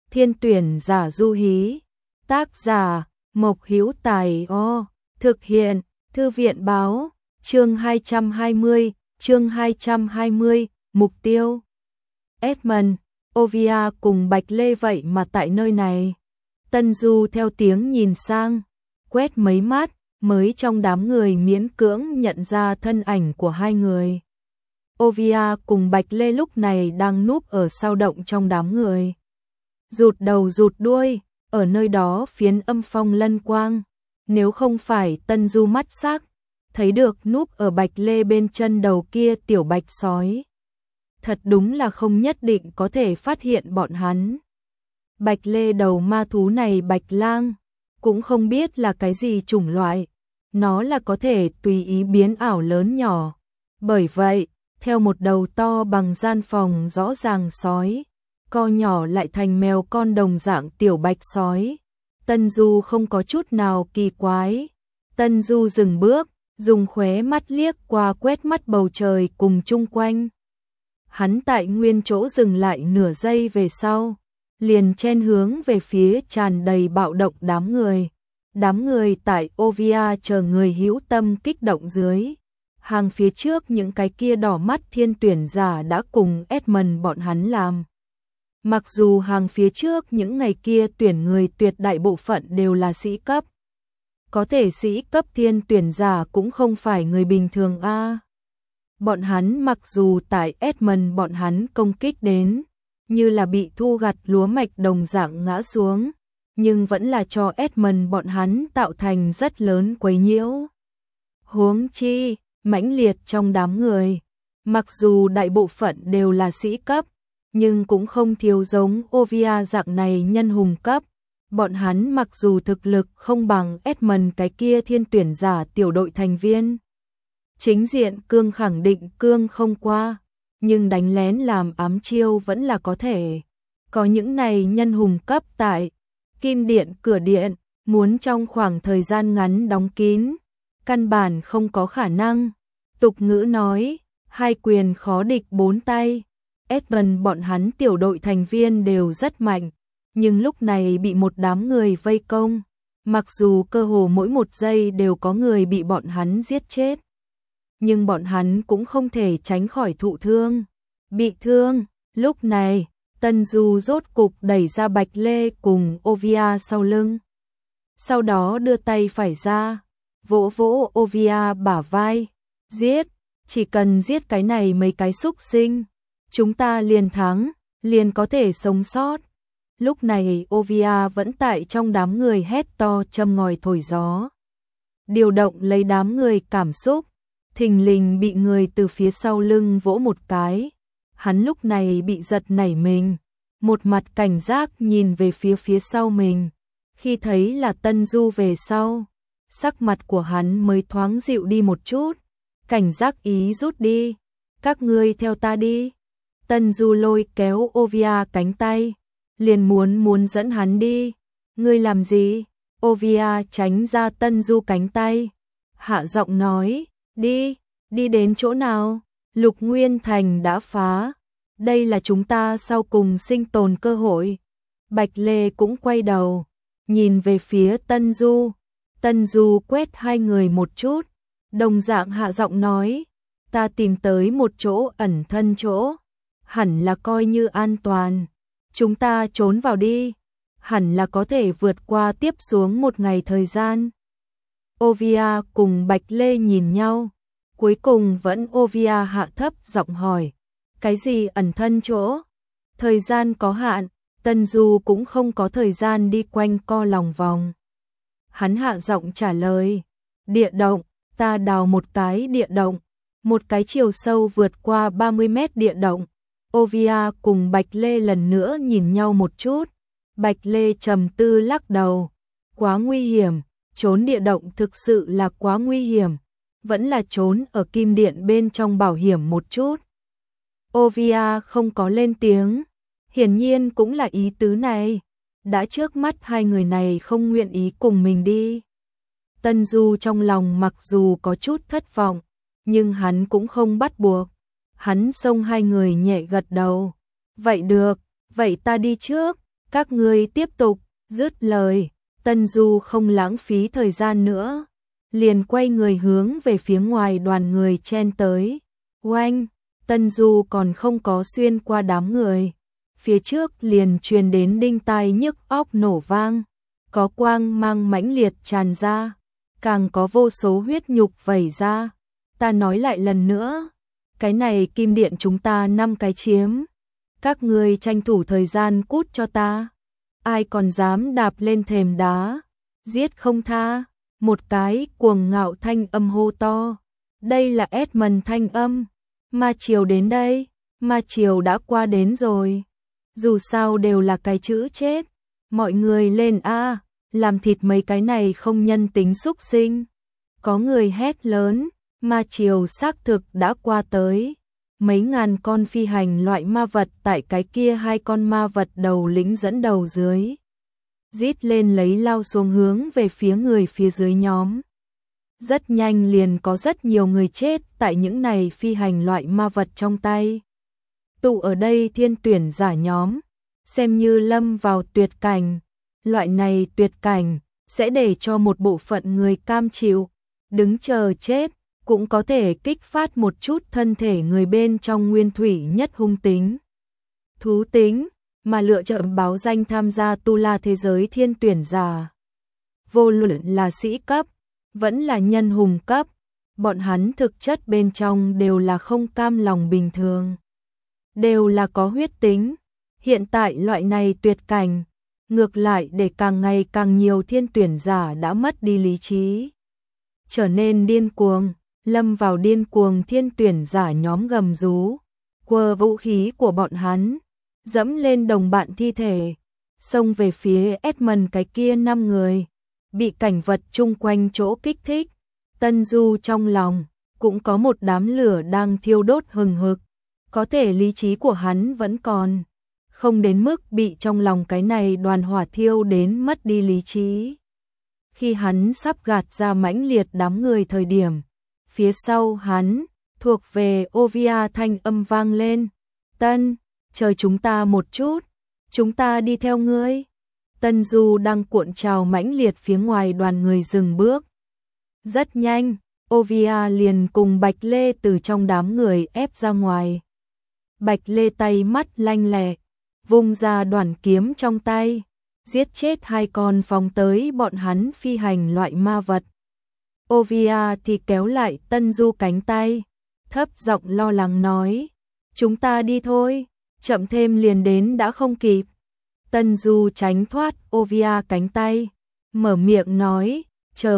Thiên tuyển giả Du Hí. Tác giả Mộc Hữu Tài. Thực hiện Thư viện báo. Chương 220, mục tiêu. Edmund, Ovia cùng Bạch Lê vậy mà tại nơi này. Tân Du theo tiếng nhìn sang, quét mấy mắt, mới trong đám người miễn cưỡng nhận ra thân ảnh của hai người. Ovia cùng Bạch Lê lúc này đang núp ở sau động trong đám người. Rụt đầu rụt đuôi, ở nơi đó phiến âm phong lân quang. Nếu không phải Tân Du mắt sắc, thấy được núp ở Bạch Lê bên chân đầu kia tiểu bạch sói. Thật đúng là không nhất định có thể phát hiện bọn hắn. Bạch Lê đầu ma thú này Bạch Lang, cũng không biết là cái gì chủng loại. Nó là có thể tùy ý biến ảo lớn nhỏ. Bởi vậy, theo một đầu to bằng gian phòng rõ ràng sói, co nhỏ lại thành mèo con đồng dạng tiểu bạch sói. Tân Du không có chút nào kỳ quái. Tân Du dừng bước, dùng khóe mắt liếc qua quét mắt bầu trời cùng chung quanh. Hắn tại nguyên chỗ dừng lại nửa giây về sau, liền chen hướng về phía tràn đầy bạo động đám người. Đám người tại Ovia chờ người hữu tâm kích động dưới. Hàng phía trước những cái kia đỏ mắt thiên tuyển giả đã cùng Edmund bọn hắn làm. Mặc dù hàng phía trước những ngày kia tuyển người tuyệt đại bộ phận đều là sĩ cấp. Có thể sĩ cấp thiên tuyển giả cũng không phải người bình thường a. Bọn hắn mặc dù tại Edmund bọn hắn công kích đến, như là bị thu gặt lúa mạch đồng dạng ngã xuống, nhưng vẫn là cho Edmund bọn hắn tạo thành rất lớn quấy nhiễu. Huống chi, mãnh liệt trong đám người, mặc dù đại bộ phận đều là sĩ cấp, nhưng cũng không thiếu giống Ovia dạng này nhân hùng cấp. Bọn hắn mặc dù thực lực không bằng Edmund cái kia thiên tuyển giả tiểu đội thành viên. Chính diện cương khẳng định cương không qua, nhưng đánh lén làm ám chiêu vẫn là có thể. Có những này nhân hùng cấp tại Kim Điện cửa điện, muốn trong khoảng thời gian ngắn đóng kín, căn bản không có khả năng. Tục ngữ nói, hai quyền khó địch bốn tay. Edmund bọn hắn tiểu đội thành viên đều rất mạnh, nhưng lúc này bị một đám người vây công. Mặc dù cơ hồ mỗi một giây đều có người bị bọn hắn giết chết, nhưng bọn hắn cũng không thể tránh khỏi thụ thương, bị thương. Lúc này, Tân Du rốt cục đẩy ra Bạch Lê cùng Ovia sau lưng. Sau đó đưa tay phải ra, vỗ vỗ Ovia bả vai. Giết, chỉ cần giết cái này mấy cái xúc sinh, chúng ta liền thắng, liền có thể sống sót. Lúc này Ovia vẫn tại trong đám người hét to châm ngòi thổi gió. Điều động lấy đám người cảm xúc, thình lình bị người từ phía sau lưng vỗ một cái. Hắn lúc này bị giật nảy mình, một mặt cảnh giác nhìn về phía sau mình. Khi thấy là Tân Du về sau, sắc mặt của hắn mới thoáng dịu đi một chút. Cảnh giác ý rút đi, các ngươi theo ta đi. Tân Du lôi kéo Ovia cánh tay, liền muốn dẫn hắn đi. Ngươi làm gì? Ovia tránh ra Tân Du cánh tay, hạ giọng nói, đi đến chỗ nào? Lục Nguyên Thành đã phá, đây là chúng ta sau cùng sinh tồn cơ hội. Bạch Lê cũng quay đầu, nhìn về phía Tân Du. Tân Du quét hai người một chút, đồng dạng hạ giọng nói, ta tìm tới một chỗ ẩn thân chỗ, hẳn là coi như an toàn. Chúng ta trốn vào đi, hẳn là có thể vượt qua tiếp xuống một ngày thời gian. Ovia cùng Bạch Lê nhìn nhau, cuối cùng vẫn Ovia hạ thấp giọng hỏi, cái gì ẩn thân chỗ? Thời gian có hạn, Tân Du cũng không có thời gian đi quanh co lòng vòng. Hắn hạ giọng trả lời, địa động, ta đào một cái địa động, một cái chiều sâu vượt qua 30 mét địa động. Ovia cùng Bạch Lê lần nữa nhìn nhau một chút. Bạch Lê trầm tư lắc đầu, quá nguy hiểm, trốn địa động thực sự là quá nguy hiểm, vẫn là trốn ở Kim Điện bên trong bảo hiểm một chút. Ovia không có lên tiếng, hiển nhiên cũng là ý tứ này. Đã trước mắt hai người này không nguyện ý cùng mình đi. Tân Du trong lòng mặc dù có chút thất vọng, nhưng hắn cũng không bắt buộc. Hắn xông hai người nhẹ gật đầu. Vậy được, vậy ta đi trước. Các ngươi tiếp tục, dứt lời, Tân Du không lãng phí thời gian nữa, liền quay người hướng về phía ngoài đoàn người chen tới. Oanh, Tân Du còn không có xuyên qua đám người, phía trước liền truyền đến đinh tai nhức óc nổ vang, có quang mang mãnh liệt tràn ra, càng có vô số huyết nhục vẩy ra. Ta nói lại lần nữa, cái này kim điện chúng ta 5 cái chiếm, các ngươi tranh thủ thời gian cút cho ta. Ai còn dám đạp lên thềm đá, giết không tha. Một cái cuồng ngạo thanh âm hô to. Đây là Edmund thanh âm. Ma Triều đến đây, Ma Triều đã qua đến rồi. Dù sao đều là cái chữ chết. Mọi người lên a, làm thịt mấy cái này không nhân tính xúc sinh. Có người hét lớn, Ma Triều xác thực đã qua tới. Mấy ngàn con phi hành loại ma vật tại cái kia 2 con ma vật đầu lĩnh dẫn đầu dưới. Rít lên lấy lao xuống hướng về phía người phía dưới nhóm. Rất nhanh liền có rất nhiều người chết tại những này phi hành loại ma vật trong tay. Tụ ở đây thiên tuyển giả nhóm, xem như lâm vào tuyệt cảnh. Loại này tuyệt cảnh sẽ để cho một bộ phận người cam chịu, đứng chờ chết, cũng có thể kích phát một chút thân thể người bên trong nguyên thủy nhất hung tính, thú tính, mà lựa chọn báo danh tham gia tu la thế giới thiên tuyển giả. Vô luận là sĩ cấp, vẫn là nhân hùng cấp, bọn hắn thực chất bên trong đều là không cam lòng bình thường, đều là có huyết tính. Hiện tại loại này tuyệt cảnh, ngược lại để càng ngày càng nhiều thiên tuyển giả đã mất đi lý trí, trở nên điên cuồng. Lâm vào điên cuồng thiên tuyển giả nhóm gầm rú, quơ vũ khí của bọn hắn, dẫm lên đồng bạn thi thể, xông về phía Edmund cái kia 5 người, bị cảnh vật chung quanh chỗ kích thích. Tân Du trong lòng cũng có một đám lửa đang thiêu đốt hừng hực, có thể lý trí của hắn vẫn còn, không đến mức bị trong lòng cái này đoàn hỏa thiêu đến mất đi lý trí. Khi hắn sắp gạt ra mãnh liệt đám người thời điểm, phía sau hắn, thuộc về Ovia thanh âm vang lên. Tân, chờ chúng ta một chút, chúng ta đi theo ngươi. Tân Du đang cuộn trào mãnh liệt phía ngoài đoàn người dừng bước. Rất nhanh, Ovia liền cùng Bạch Lê từ trong đám người ép ra ngoài. Bạch Lê tay mắt lanh lẹ, vung ra đoàn kiếm trong tay, giết chết 2 con phóng tới bọn hắn phi hành loại ma vật. Ovia thì kéo lại Tân Du cánh tay, thấp giọng lo lắng nói, chúng ta đi thôi, chậm thêm liền đến đã không kịp. Tân Du tránh thoát Ovia cánh tay, mở miệng nói, chờ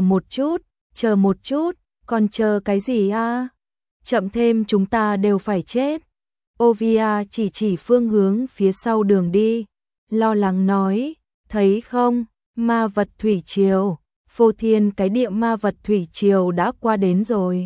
một chút, còn chờ cái gì a? Chậm thêm chúng ta đều phải chết. Ovia chỉ phương hướng phía sau đường đi, lo lắng nói, thấy không, ma vật thủy triều. Phô thiên cái địa ma vật thủy triều đã qua đến rồi.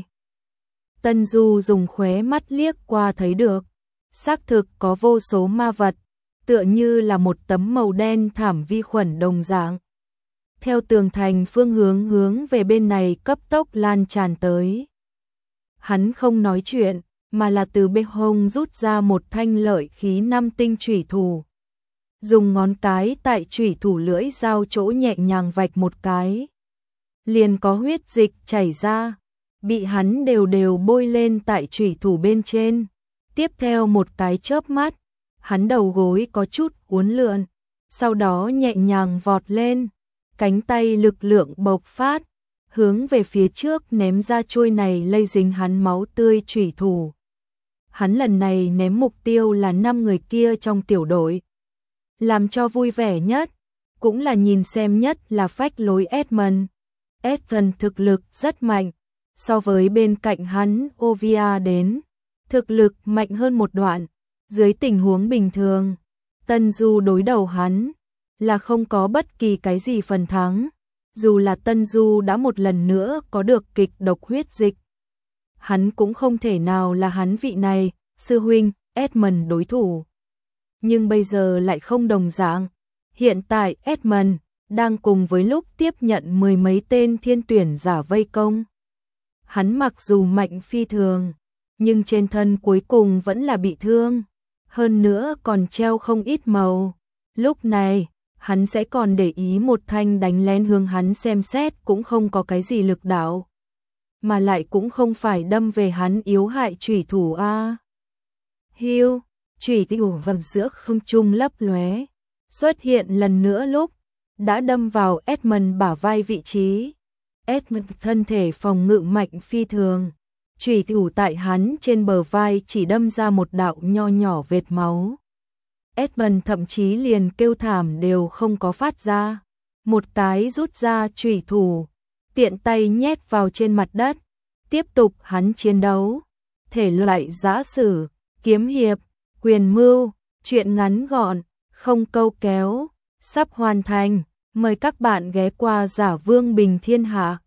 Tân Du dùng khóe mắt liếc qua thấy được, xác thực có vô số ma vật, tựa như là một tấm màu đen thảm vi khuẩn đồng dạng. Theo tường thành phương hướng về bên này cấp tốc lan tràn tới. Hắn không nói chuyện, mà là từ bên hông rút ra một thanh lợi khí 5 tinh chủy thủ. Dùng ngón cái tại chủy thủ lưỡi dao chỗ nhẹ nhàng vạch một cái, liền có huyết dịch chảy ra, bị hắn đều bôi lên tại chủy thủ bên trên. Tiếp theo một cái chớp mắt, hắn đầu gối có chút uốn lượn, sau đó nhẹ nhàng vọt lên, cánh tay lực lượng bộc phát, hướng về phía trước ném ra chuôi này lây dính hắn máu tươi chủy thủ. Hắn lần này ném mục tiêu là 5 người kia trong tiểu đội. Làm cho vui vẻ nhất, cũng là nhìn xem nhất là phách lối Edmund. Edmund thực lực rất mạnh, so với bên cạnh hắn Ovia đến, thực lực mạnh hơn một đoạn. Dưới tình huống bình thường, Tân Du đối đầu hắn là không có bất kỳ cái gì phần thắng, dù là Tân Du đã một lần nữa có được kịch độc huyết dịch. Hắn cũng không thể nào là hắn vị này, sư huynh, Edmund đối thủ. Nhưng bây giờ lại không đồng dạng. Hiện tại Edmund đang cùng với lúc tiếp nhận 10 mấy tên thiên tuyển giả vây công. Hắn mặc dù mạnh phi thường, nhưng trên thân cuối cùng vẫn là bị thương, hơn nữa còn treo không ít màu. Lúc này, hắn sẽ còn để ý một thanh đánh lén hướng hắn xem xét cũng không có cái gì lực đạo. Mà lại cũng không phải đâm về hắn yếu hại chủy thủ a. Hiu, chủy thủ vầng giữa không trung lấp lóe, xuất hiện lần nữa lúc đã đâm vào Edmund bả vai vị trí. Edmund thân thể phòng ngự mạnh phi thường, chủy thủ tại hắn trên bờ vai chỉ đâm ra một đạo nho nhỏ vệt máu. Edmund thậm chí liền kêu thảm đều không có phát ra, một cái rút ra chủy thủ, tiện tay nhét vào trên mặt đất, tiếp tục hắn chiến đấu. Thể loại giã sử, kiếm hiệp, quyền mưu, truyện ngắn gọn, không câu kéo, sắp hoàn thành, mời các bạn ghé qua Giả Vương Bình Thiên Hạ.